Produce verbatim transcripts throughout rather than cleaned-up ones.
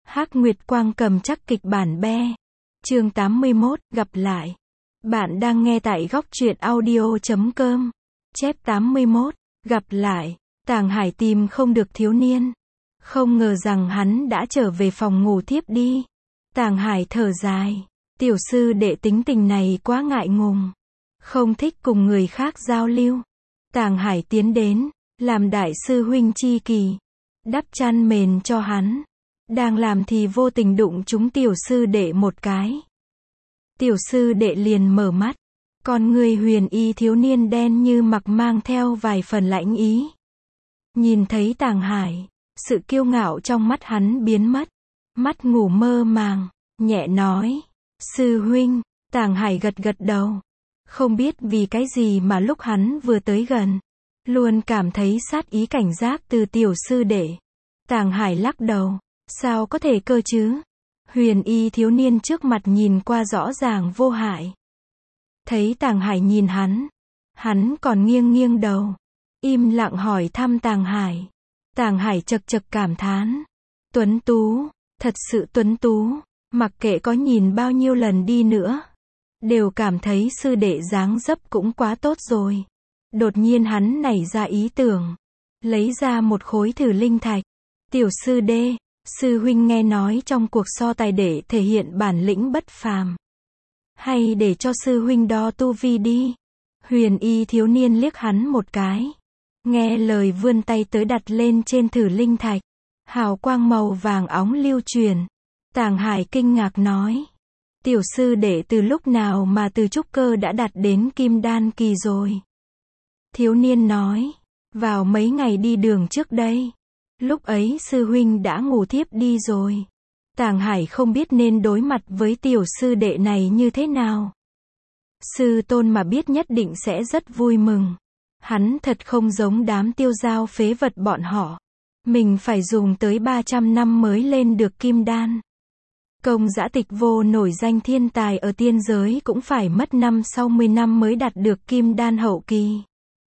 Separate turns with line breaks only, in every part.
Hắc Nguyệt Quang cầm chắc kịch bản be. Chương tám mươi mốt, gặp lại. Bạn đang nghe tại góc truyện audio chấm com. Chép tám mươi mốt, gặp lại. Tàng Hải tìm không được thiếu niên. Không ngờ rằng hắn đã trở về phòng ngủ thiếp đi. Tàng Hải thở dài. Tiểu sư đệ tính tình này quá ngại ngùng. Không thích cùng người khác giao lưu. Tàng Hải tiến đến, làm đại sư huynh chi kỳ. Đắp chăn mền cho hắn. Đang làm thì vô tình đụng trúng tiểu sư đệ một cái. Tiểu sư đệ liền mở mắt. Con người huyền y thiếu niên đen như mặc mang theo vài phần lãnh ý. Nhìn thấy Tàng Hải, sự kiêu ngạo trong mắt hắn biến mất. Mắt ngủ mơ màng, nhẹ nói. Sư huynh, Tàng Hải gật gật đầu. Không biết vì cái gì mà lúc hắn vừa tới gần, luôn cảm thấy sát ý cảnh giác từ tiểu sư đệ. Tàng Hải lắc đầu. Sao có thể cơ chứ? Huyền y thiếu niên trước mặt nhìn qua rõ ràng vô hại. Thấy Tàng Hải nhìn hắn, hắn còn nghiêng nghiêng đầu, im lặng hỏi thăm Tàng Hải. Tàng Hải chật chật cảm thán. Tuấn tú, thật sự tuấn tú, mặc kệ có nhìn bao nhiêu lần đi nữa, đều cảm thấy sư đệ dáng dấp cũng quá tốt rồi. Đột nhiên hắn nảy ra ý tưởng, lấy ra một khối thử linh thạch. Tiểu sư đệ, sư huynh nghe nói trong cuộc so tài để thể hiện bản lĩnh bất phàm. Hay để cho sư huynh đo tu vi đi. Huyền y thiếu niên liếc hắn một cái. Nghe lời vươn tay tới đặt lên trên thử linh thạch. Hào quang màu vàng óng lưu truyền. Tàng Hải kinh ngạc nói. Tiểu sư đệ từ lúc nào mà từ trúc cơ đã đạt đến kim đan kỳ rồi? Thiếu niên nói. Vào mấy ngày đi đường trước đây. Lúc ấy sư huynh đã ngủ thiếp đi rồi. Tàng Hải không biết nên đối mặt với tiểu sư đệ này như thế nào. Sư tôn mà biết nhất định sẽ rất vui mừng. Hắn thật không giống đám tiêu dao phế vật bọn họ. Mình phải dùng tới ba trăm năm mới lên được kim đan. Công Dã Tịch Vô nổi danh thiên tài ở tiên giới cũng phải mất năm sau mười năm mới đạt được kim đan hậu kỳ.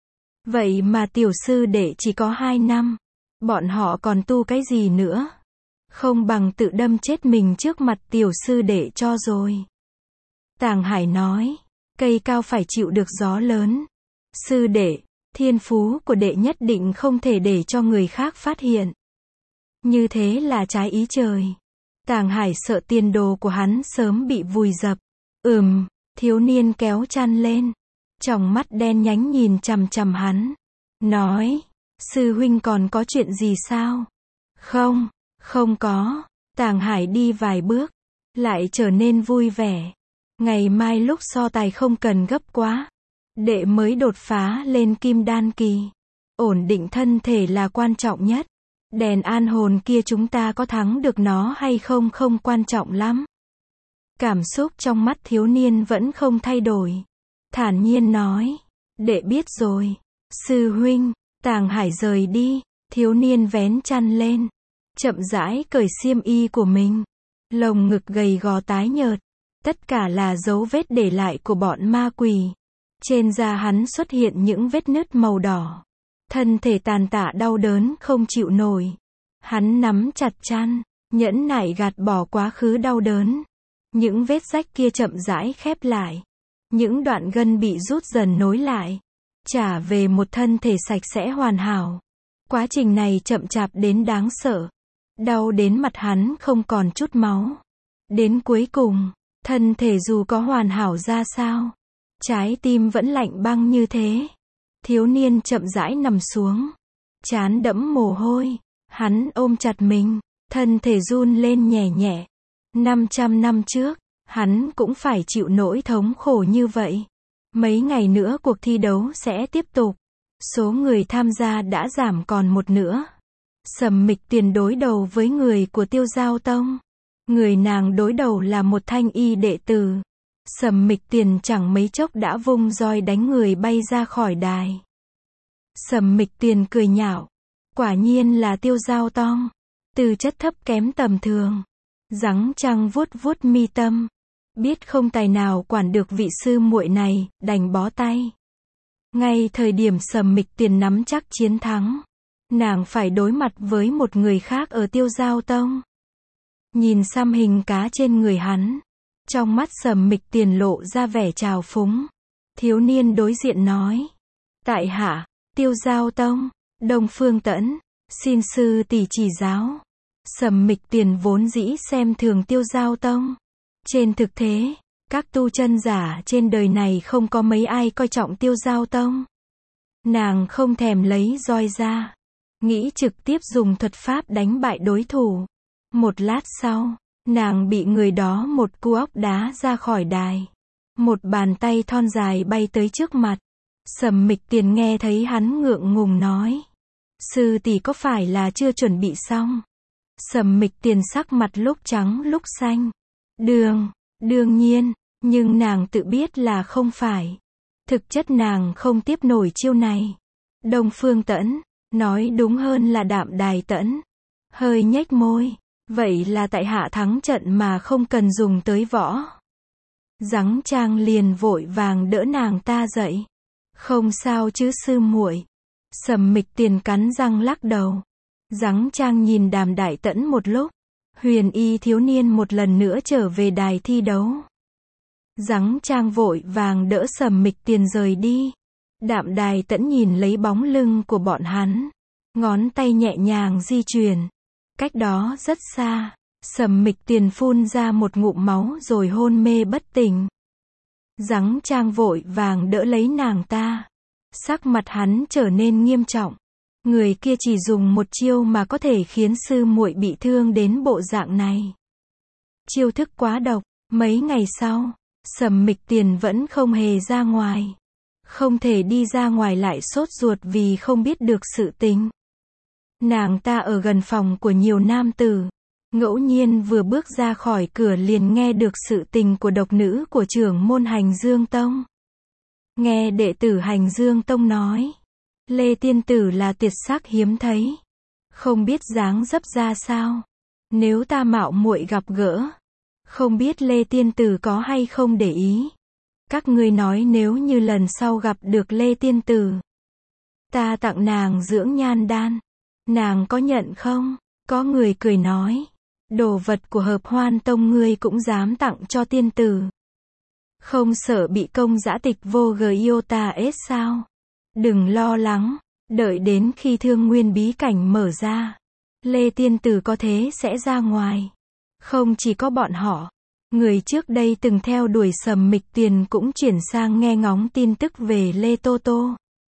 Vậy mà tiểu sư đệ chỉ có hai năm. Bọn họ còn tu cái gì nữa? Không bằng tự đâm chết mình trước mặt tiểu sư đệ cho rồi. Tàng Hải nói, cây cao phải chịu được gió lớn. Sư đệ, thiên phú của đệ nhất định không thể để cho người khác phát hiện. Như thế là trái ý trời. Tàng Hải sợ tiền đồ của hắn sớm bị vùi dập. Ừm, thiếu niên kéo chăn lên. Tròng mắt đen nhánh nhìn chằm chằm hắn. Nói. Sư huynh còn có chuyện gì sao? Không, không có. Tàng Hải đi vài bước, lại trở nên vui vẻ. Ngày mai lúc so tài không cần gấp quá. Đệ mới đột phá lên kim đan kỳ. Ổn định thân thể là quan trọng nhất. Đèn an hồn kia chúng ta có thắng được nó hay không không quan trọng lắm. Cảm xúc trong mắt thiếu niên vẫn không thay đổi. Thản nhiên nói. Đệ biết rồi. Sư huynh. Tàng Hải rời đi, thiếu niên vén chăn lên, chậm rãi cởi xiêm y của mình. Lồng ngực gầy gò tái nhợt, tất cả là dấu vết để lại của bọn ma quỷ. Trên da hắn xuất hiện những vết nứt màu đỏ. Thân thể tàn tạ đau đớn không chịu nổi. Hắn nắm chặt chăn, nhẫn nại gạt bỏ quá khứ đau đớn. Những vết rách kia chậm rãi khép lại. Những đoạn gân bị rút dần nối lại. Trả về một thân thể sạch sẽ hoàn hảo. Quá trình này chậm chạp đến đáng sợ. Đau đến mặt hắn không còn chút máu. Đến cuối cùng, thân thể dù có hoàn hảo ra sao, trái tim vẫn lạnh băng như thế. Thiếu niên chậm rãi nằm xuống. Trán đẫm mồ hôi. Hắn ôm chặt mình. Thân thể run lên nhẹ nhẹ. năm trăm năm trước, hắn cũng phải chịu nỗi thống khổ như vậy. Mấy ngày nữa cuộc thi đấu sẽ tiếp tục. Số người tham gia đã giảm còn một nửa. Sầm Mịch Tiền đối đầu với người của Tiêu Giao Tông. Người nàng đối đầu là một thanh y đệ tử. Sầm Mịch Tiền chẳng mấy chốc đã vung roi đánh người bay ra khỏi đài. Sầm Mịch Tiền cười nhạo. Quả nhiên là Tiêu Giao Tông. Từ chất thấp kém tầm thường. Giắng trăng vuốt vuốt mi tâm. Biết không tài nào quản được vị sư muội này, đành bó tay. Ngay thời điểm Sầm Mịch Tiền nắm chắc chiến thắng, nàng phải đối mặt với một người khác ở Tiêu Giao Tông. nhìn xăm hình cá trên người hắn. Trong mắt Sầm Mịch Tiền lộ ra vẻ trào phúng. Thiếu niên đối diện nói. Tại hạ, Tiêu Giao Tông, Đông Phương Tẫn, xin sư tỷ chỉ giáo. Sầm Mịch Tiền vốn dĩ xem thường Tiêu Giao Tông. Trên thực tế, các tu chân giả trên đời này không có mấy ai coi trọng Tiêu Giao Tông. Nàng không thèm lấy roi ra, nghĩ trực tiếp dùng thuật pháp đánh bại đối thủ. Một lát sau, nàng bị người đó một cú óc đá ra khỏi đài. Một bàn tay thon dài bay tới trước mặt. Sầm Mịch Tiền nghe thấy hắn ngượng ngùng nói. Sư tỷ có phải là chưa chuẩn bị xong? Sầm Mịch Tiền sắc mặt lúc trắng lúc xanh. Đường, đương nhiên, nhưng nàng tự biết là không phải. Thực chất nàng không tiếp nổi chiêu này. Đông Phương Tẫn, nói đúng hơn là Đạm Đài Tẫn, hơi nhếch môi. Vậy là tại hạ thắng trận mà không cần dùng tới võ. Giắng Trang liền vội vàng đỡ nàng ta dậy. Không sao chứ sư muội. Sầm Mịch Tiền cắn răng lắc đầu. Giắng Trang nhìn Đàm Đại Tẫn một lúc. Huyền y thiếu niên một lần nữa trở về đài thi đấu. Giắng Trang vội vàng đỡ Sầm Mịch Tiền rời đi. Đạm Đài Tẫn nhìn lấy bóng lưng của bọn hắn. Ngón tay nhẹ nhàng di chuyển. Cách đó rất xa, Sầm Mịch Tiền phun ra một ngụm máu rồi hôn mê bất tỉnh. Giắng Trang vội vàng đỡ lấy nàng ta. Sắc mặt hắn trở nên nghiêm trọng. Người kia chỉ dùng một chiêu mà có thể khiến sư muội bị thương đến bộ dạng này. Chiêu thức quá độc. Mấy ngày sau, Sầm Mịch Tiền vẫn không hề ra ngoài. Không thể đi ra ngoài lại sốt ruột vì không biết được sự tình. Nàng ta ở gần phòng của nhiều nam tử. Ngẫu nhiên vừa bước ra khỏi cửa liền nghe được sự tình của độc nữ của trưởng môn Hành Dương Tông. Nghe đệ tử Hành Dương Tông nói, Lê Tiên Tử là tuyệt sắc hiếm thấy. Không biết dáng dấp ra sao. Nếu ta mạo muội gặp gỡ, không biết Lê Tiên Tử có hay không để ý. Các ngươi nói nếu như lần sau gặp được Lê Tiên Tử, ta tặng nàng dưỡng nhan đan. Nàng có nhận không? Có người cười nói. Đồ vật của Hợp Hoan Tông ngươi cũng dám tặng cho tiên tử. Không sợ bị công giã tịch vô giota ết sao? Đừng lo lắng. Đợi đến khi thương nguyên bí cảnh mở ra, Lê Tiên Tử có thế sẽ ra ngoài. Không chỉ có bọn họ. Người trước đây từng theo đuổi Sầm Mịch Tiền cũng chuyển sang nghe ngóng tin tức về Lê Tô Tô.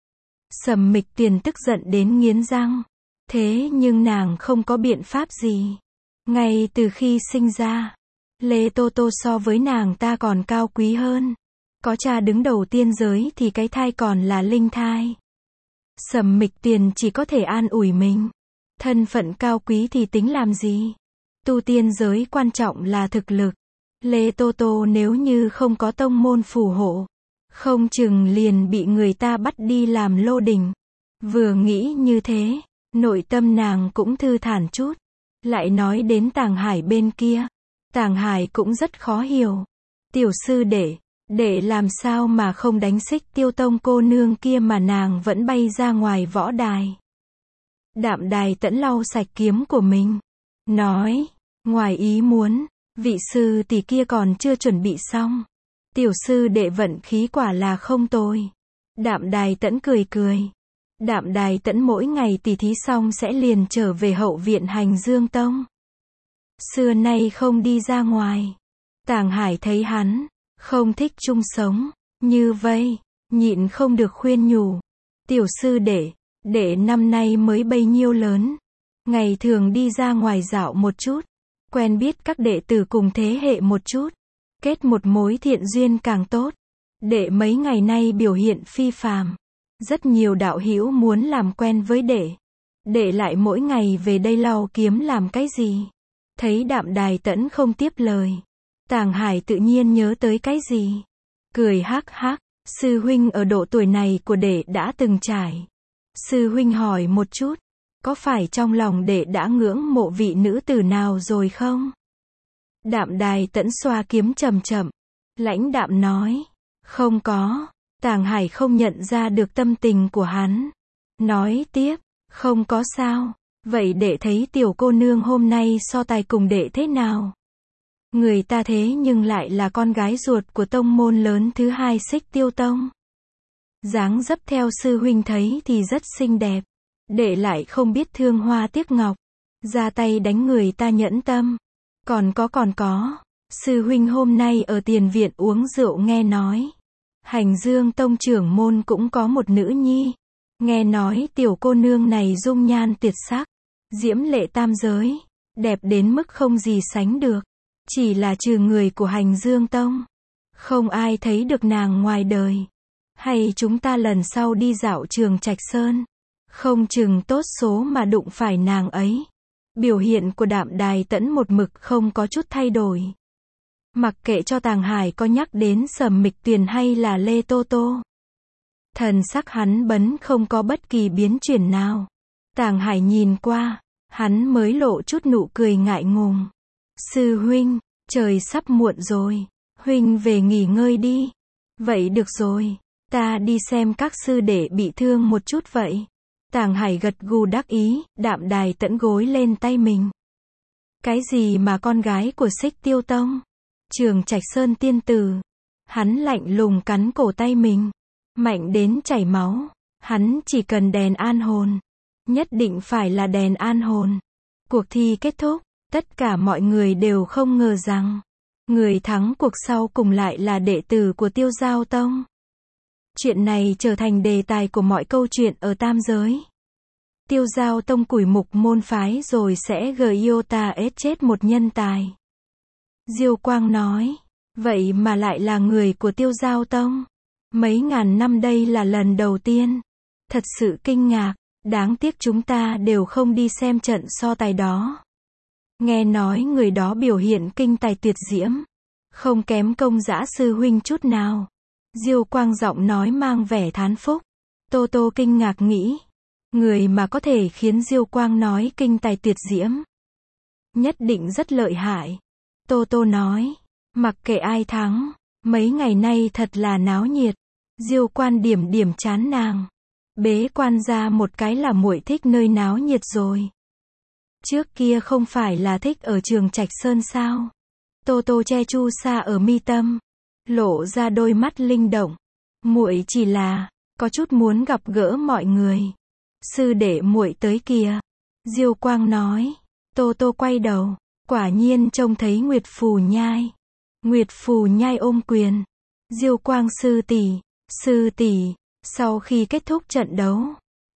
Sầm Mịch Tiền tức giận đến nghiến răng. Thế nhưng nàng không có biện pháp gì. Ngay từ khi sinh ra, Lê Tô Tô so với nàng ta còn cao quý hơn. Có cha đứng đầu tiên giới thì cái thai còn là linh thai. Sầm Mịch Tiền chỉ có thể an ủi mình. Thân phận cao quý thì tính làm gì? Tu tiên giới quan trọng là thực lực. Lê Tô Tô nếu như không có tông môn phù hộ, không chừng liền bị người ta bắt đi làm lô đình. Vừa nghĩ như thế, nội tâm nàng cũng thư thản chút. Lại nói đến Tàng Hải bên kia. Tàng Hải cũng rất khó hiểu. Tiểu sư đệ, đệ làm sao mà không đánh xích Tiêu Tông cô nương kia mà nàng vẫn bay ra ngoài võ đài. Đạm Đài Tẫn lau sạch kiếm của mình. Nói, ngoài ý muốn, vị sư tỷ kia còn chưa chuẩn bị xong. Tiểu sư đệ vận khí quả là không tồi. Đạm Đài Tẫn cười cười. Đạm Đài Tẫn mỗi ngày tỉ thí xong sẽ liền trở về hậu viện Hành Dương Tông. Xưa nay không đi ra ngoài. Tàng Hải thấy hắn không thích chung sống như vây, nhịn không được khuyên nhủ. Tiểu sư đệ, đệ năm nay mới bấy nhiêu lớn. Ngày thường đi ra ngoài dạo một chút, quen biết các đệ tử cùng thế hệ một chút, kết một mối thiện duyên càng tốt. Đệ mấy ngày nay biểu hiện phi phàm. Rất nhiều đạo hữu muốn làm quen với đệ. Đệ lại mỗi ngày về đây lau kiếm làm cái gì? Thấy Đạm Đài Tẫn không tiếp lời, Tàng Hải tự nhiên nhớ tới cái gì. Cười hắc hắc, sư huynh ở độ tuổi này của đệ đã từng trải. Sư huynh hỏi một chút, có phải trong lòng đệ đã ngưỡng mộ vị nữ tử nào rồi không? Đạm Đài Tẫn xoa kiếm chậm chậm, lãnh đạm nói, không có. Tàng Hải không nhận ra được tâm tình của hắn. Nói tiếp, không có sao. Vậy đệ thấy tiểu cô nương hôm nay so tài cùng đệ thế nào? Người ta thế nhưng lại là con gái ruột của tông môn lớn thứ hai Xích Tiêu Tông. Dáng dấp theo sư huynh thấy thì rất xinh đẹp. Đệ lại không biết thương hoa tiếc ngọc. Ra tay đánh người ta nhẫn tâm. Còn có còn có. Sư huynh hôm nay ở tiền viện uống rượu nghe nói. Hành Dương Tông trưởng môn cũng có một nữ nhi. Nghe nói tiểu cô nương này dung nhan tuyệt sắc. Diễm lệ tam giới. Đẹp đến mức không gì sánh được. Chỉ là trừ người của Hành Dương Tông. Không ai thấy được nàng ngoài đời. Hay chúng ta lần sau đi dạo Trường Trạch Sơn. Không chừng tốt số mà đụng phải nàng ấy. Biểu hiện của Đạm Đài Tẫn một mực không có chút thay đổi. Mặc kệ cho Tàng Hải có nhắc đến Sầm Mịch Tuyền hay là Lê Tô Tô. Thần sắc hắn bấn không có bất kỳ biến chuyển nào. Tàng Hải nhìn qua, hắn mới lộ chút nụ cười ngại ngùng. Sư huynh, trời sắp muộn rồi. Huynh về nghỉ ngơi đi. Vậy được rồi, ta đi xem các sư đệ bị thương một chút vậy. Tàng Hải gật gù đắc ý, Đạm Đài Tẫn gối lên tay mình. Cái gì mà con gái của Xích Tiêu Tông? Trường Trạch Sơn tiên tử. Hắn lạnh lùng cắn cổ tay mình. Mạnh đến chảy máu. Hắn chỉ cần đèn an hồn. Nhất định phải là đèn an hồn. Cuộc thi kết thúc. Tất cả mọi người đều không ngờ rằng. Người thắng cuộc sau cùng lại là đệ tử của Tiêu Giao Tông. Chuyện này trở thành đề tài của mọi câu chuyện ở tam giới. Tiêu Giao Tông củi mục môn phái rồi sẽ giota ết chết một nhân tài. Diêu Quang nói. Vậy mà lại là người của Tiêu Giao Tông. Mấy ngàn năm đây là lần đầu tiên. Thật sự kinh ngạc. Đáng tiếc chúng ta đều không đi xem trận so tài đó. Nghe nói người đó biểu hiện kinh tài tuyệt diễm. Không kém Công Dã sư huynh chút nào. Diêu Quang giọng nói mang vẻ thán phục. Tô Tô kinh ngạc nghĩ. Người mà có thể khiến Diêu Quang nói kinh tài tuyệt diễm. Nhất định rất lợi hại. Tô Tô nói. Mặc kệ ai thắng. Mấy ngày nay thật là náo nhiệt. Diêu Quan điểm điểm chán nàng. Bế quan ra một cái là muội thích nơi náo nhiệt rồi. Trước kia không phải là thích ở Trường Trạch Sơn sao? Tô Tô che chu sa ở mi tâm. Lộ ra đôi mắt linh động. Muội chỉ là có chút muốn gặp gỡ mọi người. Sư đệ muội tới kìa. Diêu Quang nói. Tô Tô quay đầu. Quả nhiên trông thấy Nguyệt Phù Nhai. Nguyệt Phù Nhai ôm quyền. Diêu Quang sư tỷ, sư tỷ. Sau khi kết thúc trận đấu,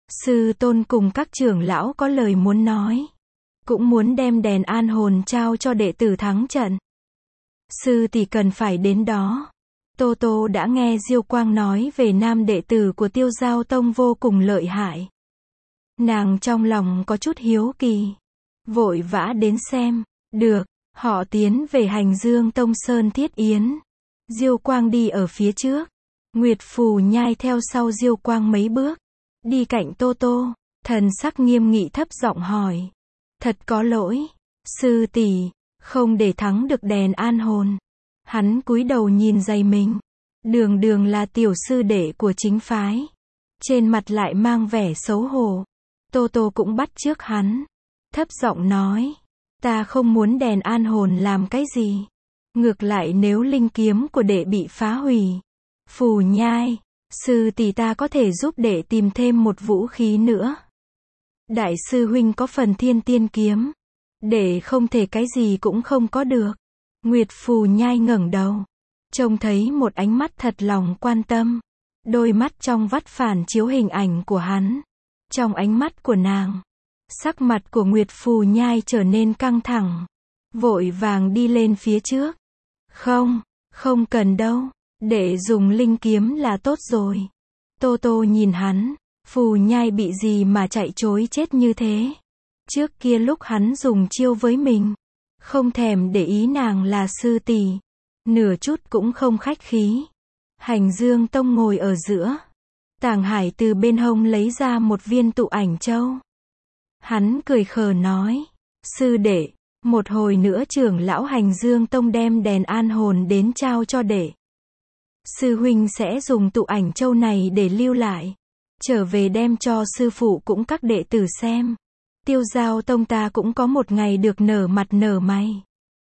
sư tôn cùng các trưởng lão có lời muốn nói. Cũng muốn đem đèn an hồn trao cho đệ tử thắng trận. Sư tỷ cần phải đến đó. Tô Tô đã nghe Diêu Quang nói về nam đệ tử của Tiêu Giao Tông vô cùng lợi hại. Nàng trong lòng có chút hiếu kỳ. Vội vã đến xem. Được, họ tiến về Hành Dương Tông Sơn Thiết Yến. Diêu Quang đi ở phía trước. Nguyệt Phù Nhai theo sau Diêu Quang mấy bước. Đi cạnh Tô Tô. Thần sắc nghiêm nghị thấp giọng hỏi. Thật có lỗi. Sư tỷ, không để thắng được đèn an hồn. Hắn cúi đầu nhìn giày mình. Đường đường là tiểu sư đệ của chính phái. Trên mặt lại mang vẻ xấu hổ. Tô Tô cũng bắt chước hắn. Thấp giọng nói. Ta không muốn đèn an hồn làm cái gì. Ngược lại nếu linh kiếm của đệ bị phá hủy. Phù Nhai, sư tỷ ta có thể giúp đệ tìm thêm một vũ khí nữa. Đại sư huynh có phần thiên tiên kiếm. Đệ không thể cái gì cũng không có được. Nguyệt Phù Nhai ngẩng đầu. Trông thấy một ánh mắt thật lòng quan tâm. Đôi mắt trong vắt phản chiếu hình ảnh của hắn. Trong ánh mắt của nàng. Sắc mặt của Nguyệt Phù Nhai trở nên căng thẳng. Vội vàng đi lên phía trước. Không, không cần đâu. Để dùng linh kiếm là tốt rồi. Tô Tô nhìn hắn. Phù Nhai bị gì mà chạy chối chết như thế. Trước kia lúc hắn dùng chiêu với mình. Không thèm để ý nàng là sư tỷ. Nửa chút cũng không khách khí. Hành Dương Tông ngồi ở giữa. Tàng Hải từ bên hông lấy ra một viên tụ ảnh châu. Hắn cười khờ nói. Sư đệ, một hồi nữa trưởng lão Hành Dương Tông đem đèn an hồn đến trao cho đệ. Sư huynh sẽ dùng tụ ảnh châu này để lưu lại. Trở về đem cho sư phụ cũng các đệ tử xem. Tiêu Giao Tông ta cũng có một ngày được nở mặt nở mày.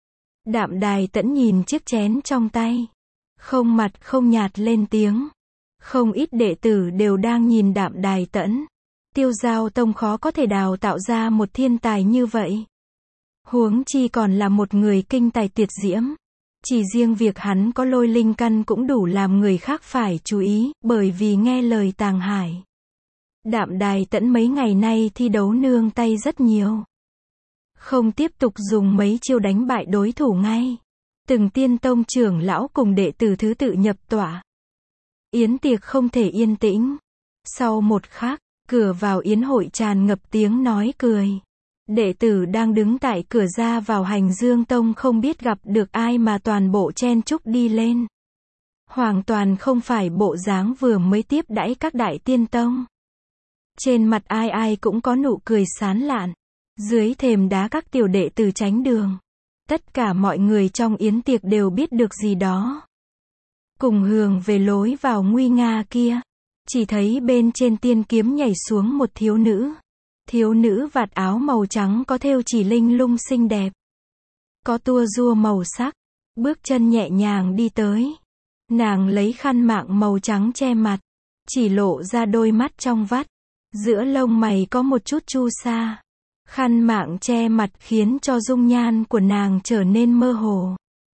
Đạm Đài Tẫn nhìn chiếc chén trong tay. Không mặt không nhạt lên tiếng. Không ít đệ tử đều đang nhìn Đạm Đài Tẫn. Tiêu Giao Tông khó có thể đào tạo ra một thiên tài như vậy. Huống chi còn là một người kinh tài tuyệt diễm. Chỉ riêng việc hắn có lôi linh căn cũng đủ làm người khác phải chú ý, bởi vì nghe lời Tàng Hải. Đạm Đài Tẫn mấy ngày nay thi đấu nương tay rất nhiều. Không tiếp tục dùng mấy chiêu đánh bại đối thủ ngay. Từng tiên tông trưởng lão cùng đệ tử thứ tự nhập tọa. Yến tiệc không thể yên tĩnh. Sau một khắc, cửa vào yến hội tràn ngập tiếng nói cười. Đệ tử đang đứng tại cửa ra vào Hành Dương Tông không biết gặp được ai mà toàn bộ chen chúc đi lên. Hoàn toàn không phải bộ dáng vừa mới tiếp đãi các đại tiên tông. Trên mặt ai ai cũng có nụ cười sán lạn. Dưới thềm đá các tiểu đệ tử tránh đường. Tất cả mọi người trong yến tiệc đều biết được gì đó. Cùng hướng về lối vào nguy nga kia. Chỉ thấy bên trên tiên kiếm nhảy xuống một thiếu nữ. Thiếu nữ vạt áo màu trắng có thêu chỉ linh lung xinh đẹp. Có tua rua màu sắc. Bước chân nhẹ nhàng đi tới. Nàng lấy khăn mạng màu trắng che mặt. Chỉ lộ ra đôi mắt trong vắt. Giữa lông mày có một chút chu sa. Khăn mạng che mặt khiến cho dung nhan của nàng trở nên mơ hồ.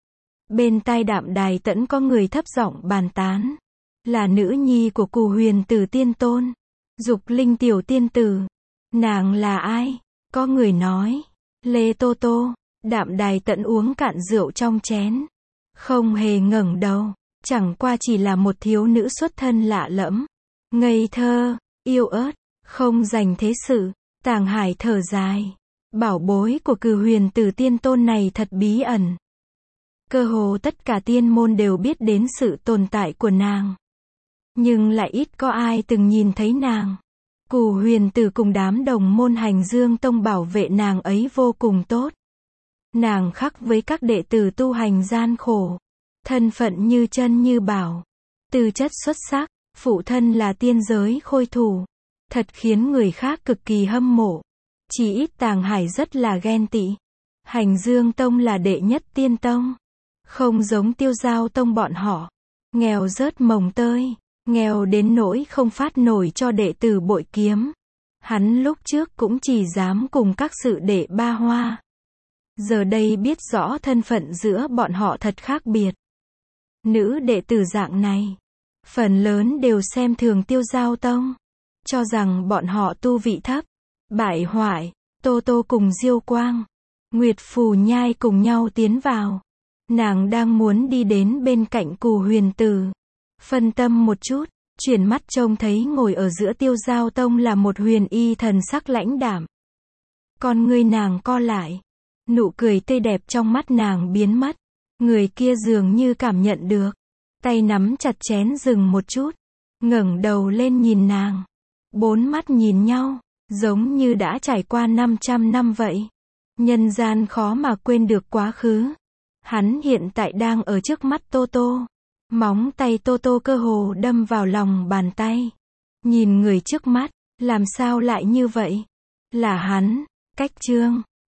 Bên tai Đạm Đài Tẫn có người thấp giọng bàn tán. Là nữ nhi của Cù Huyền Tử Tiên Tôn. Dục Linh tiểu tiên tử. Nàng là ai? Có người nói. Lê Tô Tô. Đạm Đài Tẫn uống cạn rượu trong chén. Không hề ngẩng đầu. Chẳng qua chỉ là một thiếu nữ xuất thân lạ lẫm. Ngây thơ, yêu ớt, không dành thế sự. Tàng Hải thở dài. Bảo bối của Cừ Huyền Tử Tiên Tôn này thật bí ẩn. Cơ hồ tất cả tiên môn đều biết đến sự tồn tại của nàng. Nhưng lại ít có ai từng nhìn thấy nàng. Cù Huyền Tử cùng đám đồng môn Hành Dương Tông bảo vệ nàng ấy vô cùng tốt. Nàng khắc với các đệ tử tu hành gian khổ. Thân phận như chân như bảo. Tư chất xuất sắc, phụ thân là tiên giới khôi thủ. Thật khiến người khác cực kỳ hâm mộ. Chỉ ít Tàng Hải rất là ghen tị. Hành Dương Tông là đệ nhất tiên tông. Không giống Tiêu Giao Tông bọn họ. Nghèo rớt mồng tơi. Nghèo đến nỗi không phát nổi cho đệ tử bội kiếm. Hắn lúc trước cũng chỉ dám cùng các sự đệ ba hoa. Giờ đây biết rõ thân phận giữa bọn họ thật khác biệt. Nữ đệ tử dạng này. Phần lớn đều xem thường Tiêu Giao Tông. Cho rằng bọn họ tu vị thấp. Bại hoại. Tô Tô cùng Diêu Quang. Nguyệt Phù Nhai cùng nhau tiến vào. Nàng đang muốn đi đến bên cạnh Cù Huyền Tử. Phân tâm một chút. Chuyển mắt trông thấy ngồi ở giữa Tiêu Giao Tông là một huyền y thần sắc lãnh đạm. Con ngươi nàng co lại. Nụ cười tươi đẹp trong mắt nàng biến mất. Người kia dường như cảm nhận được. Tay nắm chặt chén dừng một chút. Ngẩng đầu lên nhìn nàng. Bốn mắt nhìn nhau. Giống như đã trải qua năm trăm năm vậy. Nhân gian khó mà quên được quá khứ. Hắn hiện tại đang ở trước mắt Tô Tô. Móng tay Tô Tô cơ hồ đâm vào lòng bàn tay. Nhìn người trước mắt. Làm sao lại như vậy? Là hắn. Cách Trương.